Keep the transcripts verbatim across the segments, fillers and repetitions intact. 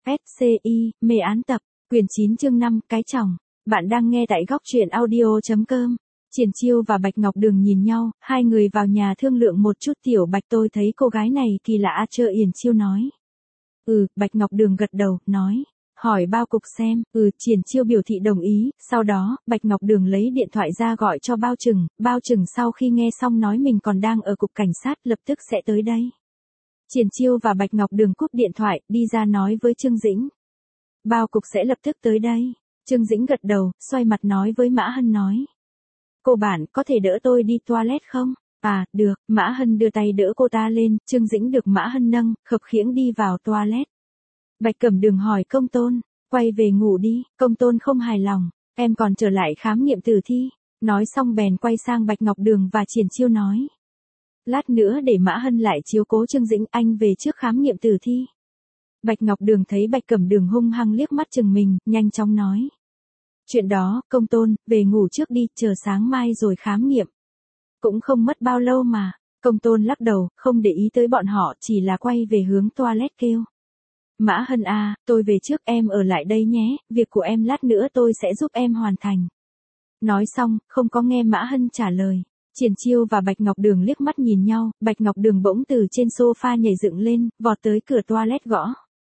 ét xê i, mê án tập, quyển chín chương năm, cái chồng. Bạn đang nghe tại góc truyện audio.com. Triển Chiêu và Bạch Ngọc Đường nhìn nhau, hai người vào nhà thương lượng một chút. Tiểu Bạch, tôi thấy cô gái này kỳ lạ. Chơ Yển Chiêu nói. Ừ, Bạch Ngọc Đường gật đầu, nói. Hỏi bao cục xem. Ừ, Triển Chiêu biểu thị đồng ý. Sau đó, Bạch Ngọc Đường lấy điện thoại ra gọi cho Bao Trừng. Bao Trừng sau khi nghe xong nói mình còn đang ở cục cảnh sát, lập tức sẽ tới đây. Triển Chiêu và Bạch Ngọc Đường cúp điện thoại, đi ra nói với Trương Dĩnh. Bao cục sẽ lập tức tới đây. Trương Dĩnh gật đầu, xoay mặt nói với Mã Hân nói. Cô bạn, có thể đỡ tôi đi toilet không? À, được. Mã Hân đưa tay đỡ cô ta lên, Trương Dĩnh được Mã Hân nâng, khập khiễng đi vào toilet. Bạch Cẩm Đường hỏi Công Tôn, quay về ngủ đi. Công Tôn không hài lòng, em còn trở lại khám nghiệm tử thi. Nói xong bèn quay sang Bạch Ngọc Đường và Triển Chiêu nói. Lát nữa để Mã Hân lại chiếu cố Trương Dĩnh, anh về trước khám nghiệm tử thi. Bạch Ngọc Đường thấy Bạch Cẩm Đường hung hăng liếc mắt chừng mình, nhanh chóng nói. Chuyện đó, Công Tôn, về ngủ trước đi, chờ sáng mai rồi khám nghiệm. Cũng không mất bao lâu mà. Công Tôn lắc đầu, không để ý tới bọn họ, chỉ là quay về hướng toilet kêu. Mã Hân à, tôi về trước, em ở lại đây nhé, việc của em lát nữa tôi sẽ giúp em hoàn thành. Nói xong, không có nghe Mã Hân trả lời. Triển Chiêu và Bạch Ngọc Đường liếc mắt nhìn nhau, Bạch Ngọc Đường bỗng từ trên sofa nhảy dựng lên, vọt tới cửa toilet gõ.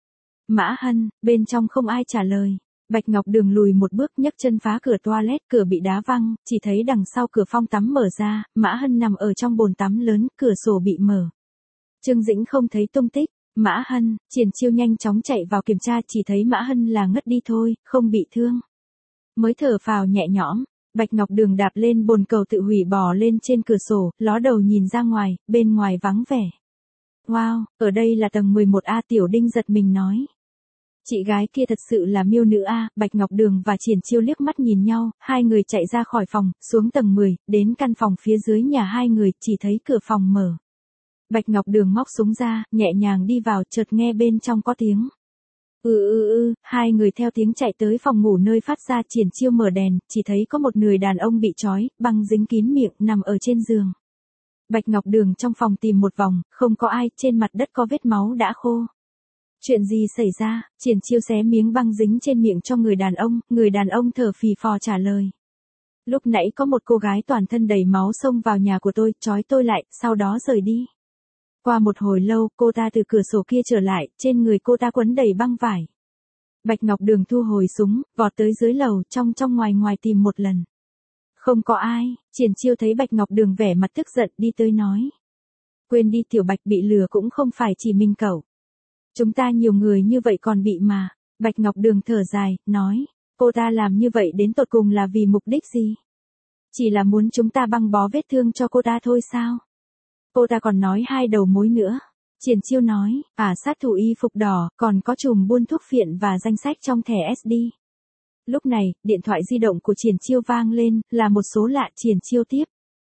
Mã Hân, bên trong không ai trả lời. Bạch Ngọc Đường lùi một bước nhấc chân phá cửa toilet, cửa bị đá văng, chỉ thấy đằng sau cửa phòng tắm mở ra, Mã Hân nằm ở trong bồn tắm lớn, cửa sổ bị mở. Trương Dĩnh không thấy tung tích. Mã Hân, Triển Chiêu nhanh chóng chạy vào kiểm tra, chỉ thấy Mã Hân là ngất đi thôi, không bị thương. Mới thở phào nhẹ nhõm. Bạch Ngọc Đường đạp lên bồn cầu tự hủy bò lên trên cửa sổ, ló đầu nhìn ra ngoài, bên ngoài vắng vẻ. Wow, ở đây là tầng mười một A. Tiểu Đinh giật mình nói. Chị gái kia thật sự là miêu nữ A. Bạch Ngọc Đường và Triển Chiêu liếc mắt nhìn nhau, hai người chạy ra khỏi phòng, xuống tầng mười, đến căn phòng phía dưới nhà hai người, chỉ thấy cửa phòng mở. Bạch Ngọc Đường móc súng ra, nhẹ nhàng đi vào, chợt nghe bên trong có tiếng. Ừ ừ ừ, hai người theo tiếng chạy tới phòng ngủ nơi phát ra. Triển Chiêu mở đèn, chỉ thấy có một người đàn ông bị trói, băng dính kín miệng, nằm ở trên giường. Bạch Ngọc Đường trong phòng tìm một vòng, không có ai, trên mặt đất có vết máu đã khô. Chuyện gì xảy ra? Triển Chiêu xé miếng băng dính trên miệng cho người đàn ông, người đàn ông thở phì phò trả lời. Lúc nãy có một cô gái toàn thân đầy máu xông vào nhà của tôi, trói tôi lại, sau đó rời đi. Qua một hồi lâu, cô ta từ cửa sổ kia trở lại, trên người cô ta quấn đầy băng vải. Bạch Ngọc Đường thu hồi súng, vọt tới dưới lầu, trong trong ngoài ngoài tìm một lần. Không có ai. Triển Chiêu thấy Bạch Ngọc Đường vẻ mặt tức giận, đi tới nói. Quên đi Tiểu Bạch, bị lừa cũng không phải chỉ mình cậu. Chúng ta nhiều người như vậy còn bị mà. Bạch Ngọc Đường thở dài, nói. Cô ta làm như vậy đến tột cùng là vì mục đích gì? Chỉ là muốn chúng ta băng bó vết thương cho cô ta thôi sao? Cô ta còn nói hai đầu mối nữa. Triển Chiêu nói, à sát thủ y phục đỏ, còn có chùm buôn thuốc phiện và danh sách trong thẻ ét đê. Lúc này, điện thoại di động của Triển Chiêu vang lên, là một số lạ. Triển Chiêu tiếp.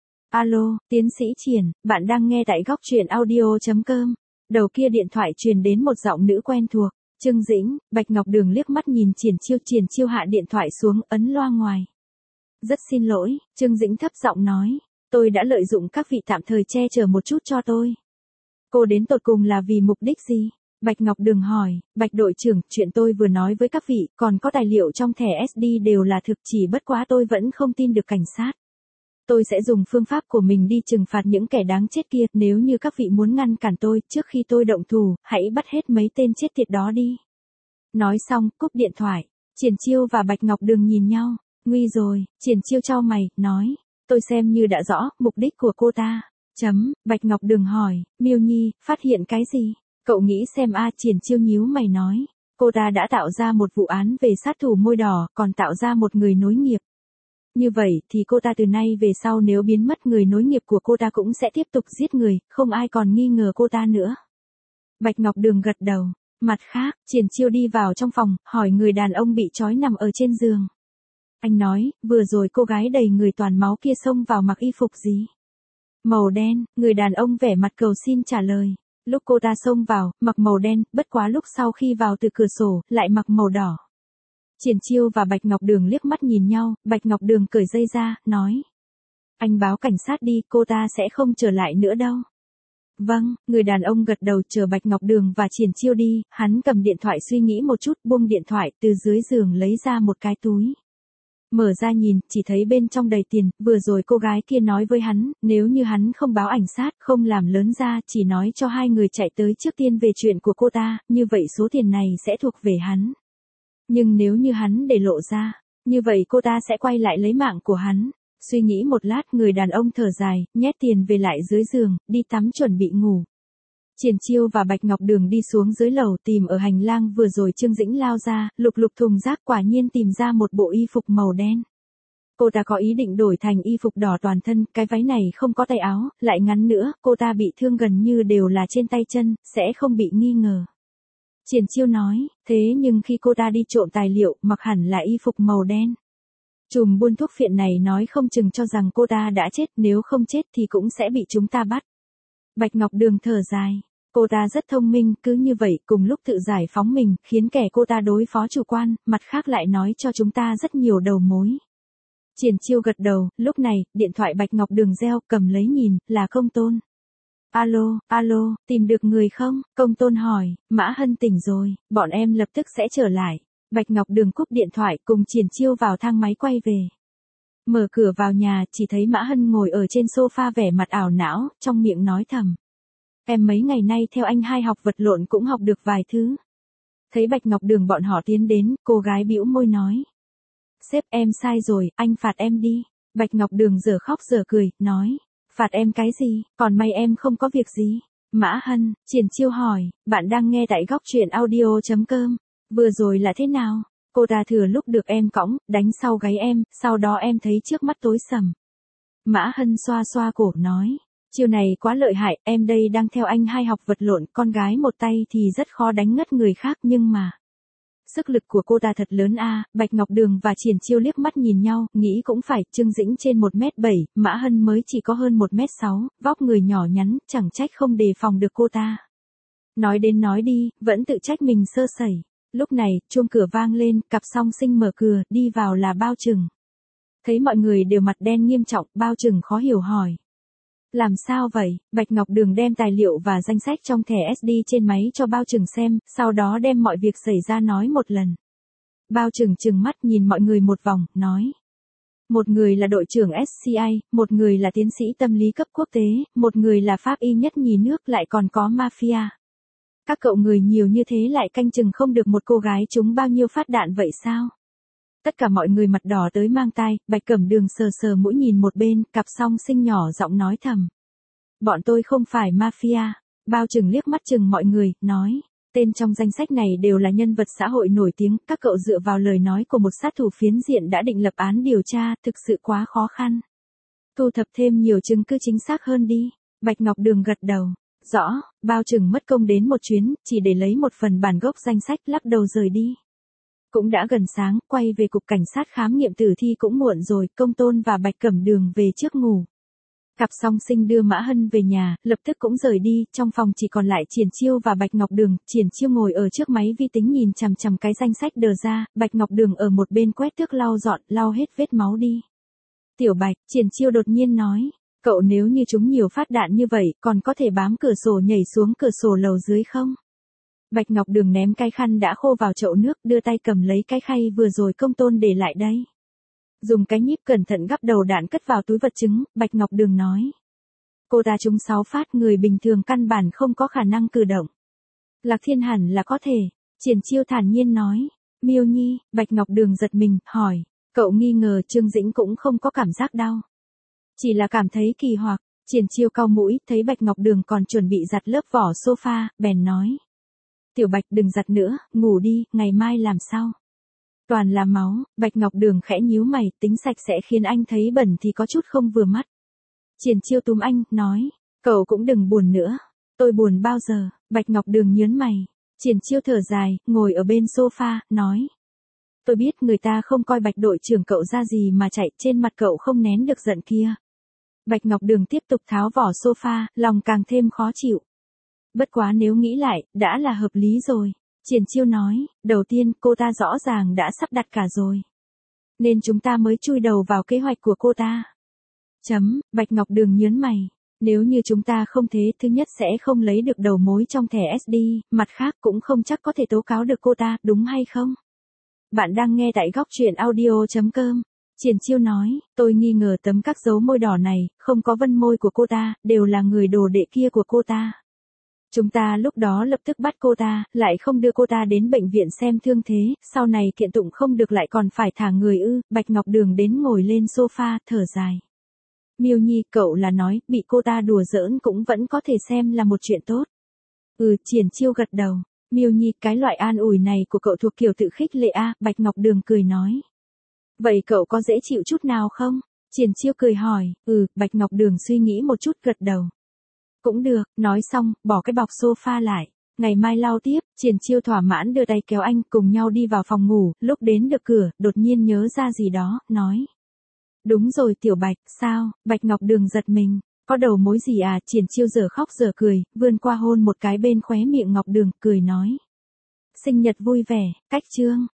Alo, tiến sĩ Triển, bạn đang nghe tại góc truyện audio.com. Đầu kia điện thoại truyền đến một giọng nữ quen thuộc. Trương Dĩnh. Bạch Ngọc Đường liếc mắt nhìn Triển Chiêu, Triển Chiêu hạ điện thoại xuống, ấn loa ngoài. Rất xin lỗi, Trương Dĩnh thấp giọng nói. Tôi đã lợi dụng các vị tạm thời che chở một chút cho tôi. Cô đến tột cùng là vì mục đích gì? Bạch Ngọc Đường hỏi. Bạch đội trưởng, chuyện tôi vừa nói với các vị, còn có tài liệu trong thẻ ét đê đều là thực, chỉ bất quá tôi vẫn không tin được cảnh sát. Tôi sẽ dùng phương pháp của mình đi trừng phạt những kẻ đáng chết kia, nếu như các vị muốn ngăn cản tôi, trước khi tôi động thủ, hãy bắt hết mấy tên chết tiệt đó đi. Nói xong, cúp điện thoại. Triển Chiêu và Bạch Ngọc Đường nhìn nhau. Nguy rồi. Triển Chiêu chau mày, nói. Tôi xem như đã rõ, mục đích của cô ta. Chấm. Bạch Ngọc Đường hỏi, Miêu Nhi, phát hiện cái gì? Cậu nghĩ xem a. Triển Chiêu nhíu mày nói. Cô ta đã tạo ra một vụ án về sát thủ môi đỏ, còn tạo ra một người nối nghiệp. Như vậy thì cô ta từ nay về sau nếu biến mất, người nối nghiệp của cô ta cũng sẽ tiếp tục giết người, không ai còn nghi ngờ cô ta nữa. Bạch Ngọc Đường gật đầu. Mặt khác, Triển Chiêu đi vào trong phòng, hỏi người đàn ông bị trói nằm ở trên giường. Anh nói, vừa rồi cô gái đầy người toàn máu kia xông vào mặc y phục gì? Màu đen. Người đàn ông vẻ mặt cầu xin trả lời. Lúc cô ta xông vào, mặc màu đen, bất quá lúc sau khi vào từ cửa sổ, lại mặc màu đỏ. Triển Chiêu và Bạch Ngọc Đường liếc mắt nhìn nhau, Bạch Ngọc Đường cởi dây ra, nói. Anh báo cảnh sát đi, cô ta sẽ không trở lại nữa đâu. Vâng, người đàn ông gật đầu chờ Bạch Ngọc Đường và Triển Chiêu đi, hắn cầm điện thoại suy nghĩ một chút, buông điện thoại từ dưới giường lấy ra một cái túi. Mở ra nhìn, chỉ thấy bên trong đầy tiền, vừa rồi cô gái kia nói với hắn, nếu như hắn không báo ảnh sát, không làm lớn ra, chỉ nói cho hai người chạy tới trước tiên về chuyện của cô ta, như vậy số tiền này sẽ thuộc về hắn. Nhưng nếu như hắn để lộ ra, như vậy cô ta sẽ quay lại lấy mạng của hắn. Suy nghĩ một lát, người đàn ông thở dài, nhét tiền về lại dưới giường, đi tắm chuẩn bị ngủ. Triển Chiêu và Bạch Ngọc Đường đi xuống dưới lầu tìm ở hành lang vừa rồi Trương Dĩnh lao ra, lục lục thùng rác quả nhiên tìm ra một bộ y phục màu đen. Cô ta có ý định đổi thành y phục đỏ toàn thân, cái váy này không có tay áo, lại ngắn nữa, cô ta bị thương gần như đều là trên tay chân, sẽ không bị nghi ngờ. Triển Chiêu nói, thế nhưng khi cô ta đi trộm tài liệu, mặc hẳn là y phục màu đen. Trùm buôn thuốc phiện này nói không chừng cho rằng cô ta đã chết, nếu không chết thì cũng sẽ bị chúng ta bắt. Bạch Ngọc Đường thở dài. Cô ta rất thông minh, cứ như vậy, cùng lúc tự giải phóng mình, khiến kẻ cô ta đối phó chủ quan, mặt khác lại nói cho chúng ta rất nhiều đầu mối. Triển Chiêu gật đầu, lúc này, điện thoại Bạch Ngọc Đường reo, cầm lấy nhìn, là Công Tôn. Alo, alo, tìm được người không? Công Tôn hỏi, Mã Hân tỉnh rồi, bọn em lập tức sẽ trở lại. Bạch Ngọc Đường cúp điện thoại cùng Triển Chiêu vào thang máy quay về. Mở cửa vào nhà, chỉ thấy Mã Hân ngồi ở trên sofa vẻ mặt ảo não, trong miệng nói thầm. Em mấy ngày nay theo anh hai học vật lộn cũng học được vài thứ. Thấy Bạch Ngọc Đường bọn họ tiến đến, cô gái bĩu môi nói. Sếp em sai rồi, anh phạt em đi. Bạch Ngọc Đường giờ khóc giờ cười, nói. Phạt em cái gì, còn may em không có việc gì. Mã Hân, Triển Chiêu hỏi, bạn đang nghe tại góc truyện audio chấm com. Vừa rồi là thế nào? Cô ta thừa lúc được em cõng, đánh sau gáy em, sau đó em thấy trước mắt tối sầm. Mã Hân xoa xoa cổ nói. Chiêu này quá lợi hại, em đây đang theo anh hai học vật lộn, con gái một tay thì rất khó đánh ngất người khác nhưng mà. Sức lực của cô ta thật lớn a. Bạch Ngọc Đường và Triển Chiêu liếc mắt nhìn nhau, nghĩ cũng phải, Trương Dĩnh trên một mét bảy, Mã Hân mới chỉ có hơn một mét sáu, vóc người nhỏ nhắn, chẳng trách không đề phòng được cô ta. Nói đến nói đi, vẫn tự trách mình sơ sẩy. Lúc này, chuông cửa vang lên, cặp song sinh mở cửa, đi vào là Bao Trừng. Thấy mọi người đều mặt đen nghiêm trọng, Bao Trừng khó hiểu hỏi. Làm sao vậy? Bạch Ngọc Đường đem tài liệu và danh sách trong thẻ ét đê trên máy cho Bao Trừng xem, sau đó đem mọi việc xảy ra nói một lần. Bao Trừng trừng mắt nhìn mọi người một vòng, nói. Một người là đội trưởng ét xê i, một người là tiến sĩ tâm lý cấp quốc tế, một người là pháp y nhất nhì nước, lại còn có mafia. Các cậu người nhiều như thế lại canh chừng không được một cô gái trúng bao nhiêu phát đạn vậy sao? Tất cả mọi người mặt đỏ tới mang tai, Bạch Cẩm Đường sờ sờ mũi nhìn một bên, cặp song sinh nhỏ giọng nói thầm. Bọn tôi không phải mafia. Bao Trừng liếc mắt chừng mọi người, nói. Tên trong danh sách này đều là nhân vật xã hội nổi tiếng, các cậu dựa vào lời nói của một sát thủ phiến diện đã định lập án điều tra, thực sự quá khó khăn. Thu thập thêm nhiều chứng cứ chính xác hơn đi. Bạch Ngọc Đường gật đầu. Rõ, Bao Trừng mất công đến một chuyến, chỉ để lấy một phần bản gốc danh sách lắc đầu rời đi. Cũng đã gần sáng, quay về cục cảnh sát khám nghiệm tử thi cũng muộn rồi, Công Tôn và Bạch Cẩm Đường về trước ngủ. Cặp song sinh đưa Mã Hân về nhà, lập tức cũng rời đi, trong phòng chỉ còn lại Triển Chiêu và Bạch Ngọc Đường, Triển Chiêu ngồi ở trước máy vi tính nhìn chằm chằm cái danh sách đờ ra, Bạch Ngọc Đường ở một bên quét thước lau dọn, lau hết vết máu đi. Tiểu Bạch, Triển Chiêu đột nhiên nói, cậu nếu như chúng nhiều phát đạn như vậy, còn có thể bám cửa sổ nhảy xuống cửa sổ lầu dưới không? Bạch Ngọc Đường ném cái khăn đã khô vào chậu nước, đưa tay cầm lấy cái khay vừa rồi Công Tôn để lại đây. Dùng cái nhíp cẩn thận gắp đầu đạn cất vào túi vật chứng, Bạch Ngọc Đường nói. Cô ta trúng sáu phát, người bình thường căn bản không có khả năng cử động. Lạc Thiên hẳn là có thể. Triển Chiêu thản nhiên nói. Miêu Nhi, Bạch Ngọc Đường giật mình, hỏi. Cậu nghi ngờ Trương Dĩnh cũng không có cảm giác đau. Chỉ là cảm thấy kỳ hoặc. Triển Chiêu cau mũi, thấy Bạch Ngọc Đường còn chuẩn bị giặt lớp vỏ sofa, bèn nói. Tiểu Bạch đừng giặt nữa, ngủ đi, ngày mai làm sao. Toàn là máu, Bạch Ngọc Đường khẽ nhíu mày, tính sạch sẽ khiến anh thấy bẩn thì có chút không vừa mắt. Triển Chiêu túm anh, nói, cậu cũng đừng buồn nữa. Tôi buồn bao giờ, Bạch Ngọc Đường nhớn mày. Triển Chiêu thở dài, ngồi ở bên sofa, nói. Tôi biết người ta không coi Bạch đội trưởng cậu ra gì mà chạy, trên mặt cậu không nén được giận kia. Bạch Ngọc Đường tiếp tục tháo vỏ sofa, lòng càng thêm khó chịu. Bất quá nếu nghĩ lại, đã là hợp lý rồi. Triển Chiêu nói, đầu tiên cô ta rõ ràng đã sắp đặt cả rồi. Nên chúng ta mới chui đầu vào kế hoạch của cô ta. Chấm, Bạch Ngọc Đường nhớn mày. Nếu như chúng ta không thế, thứ nhất sẽ không lấy được đầu mối trong thẻ ét đê, mặt khác cũng không chắc có thể tố cáo được cô ta, đúng hay không? Bạn đang nghe tại góc truyện audio.com. Triển Chiêu nói, tôi nghi ngờ tấm các dấu môi đỏ này, không có vân môi của cô ta, đều là người đồ đệ kia của cô ta. Chúng ta lúc đó lập tức bắt cô ta, lại không đưa cô ta đến bệnh viện xem thương thế, sau này kiện tụng không được lại còn phải thả người ư. Bạch Ngọc Đường đến ngồi lên sofa, thở dài. Miêu Nhi, cậu là nói, bị cô ta đùa giỡn cũng vẫn có thể xem là một chuyện tốt. Ừ, Triển Chiêu gật đầu. Miêu Nhi, cái loại an ủi này của cậu thuộc kiểu tự khích lệ a. Bạch Ngọc Đường cười nói. Vậy cậu có dễ chịu chút nào không? Triển Chiêu cười hỏi. Ừ, Bạch Ngọc Đường suy nghĩ một chút gật đầu. Cũng được, nói xong, bỏ cái bọc sofa lại. Ngày mai lau tiếp. Triển Chiêu thỏa mãn đưa tay kéo anh cùng nhau đi vào phòng ngủ. Lúc đến được cửa, đột nhiên nhớ ra gì đó, nói. Đúng rồi Tiểu Bạch, sao? Bạch Ngọc Đường giật mình. Có đầu mối gì à? Triển Chiêu giờ khóc giờ cười, vươn qua hôn một cái bên khóe miệng Ngọc Đường, cười nói. Sinh nhật vui vẻ, cách chương.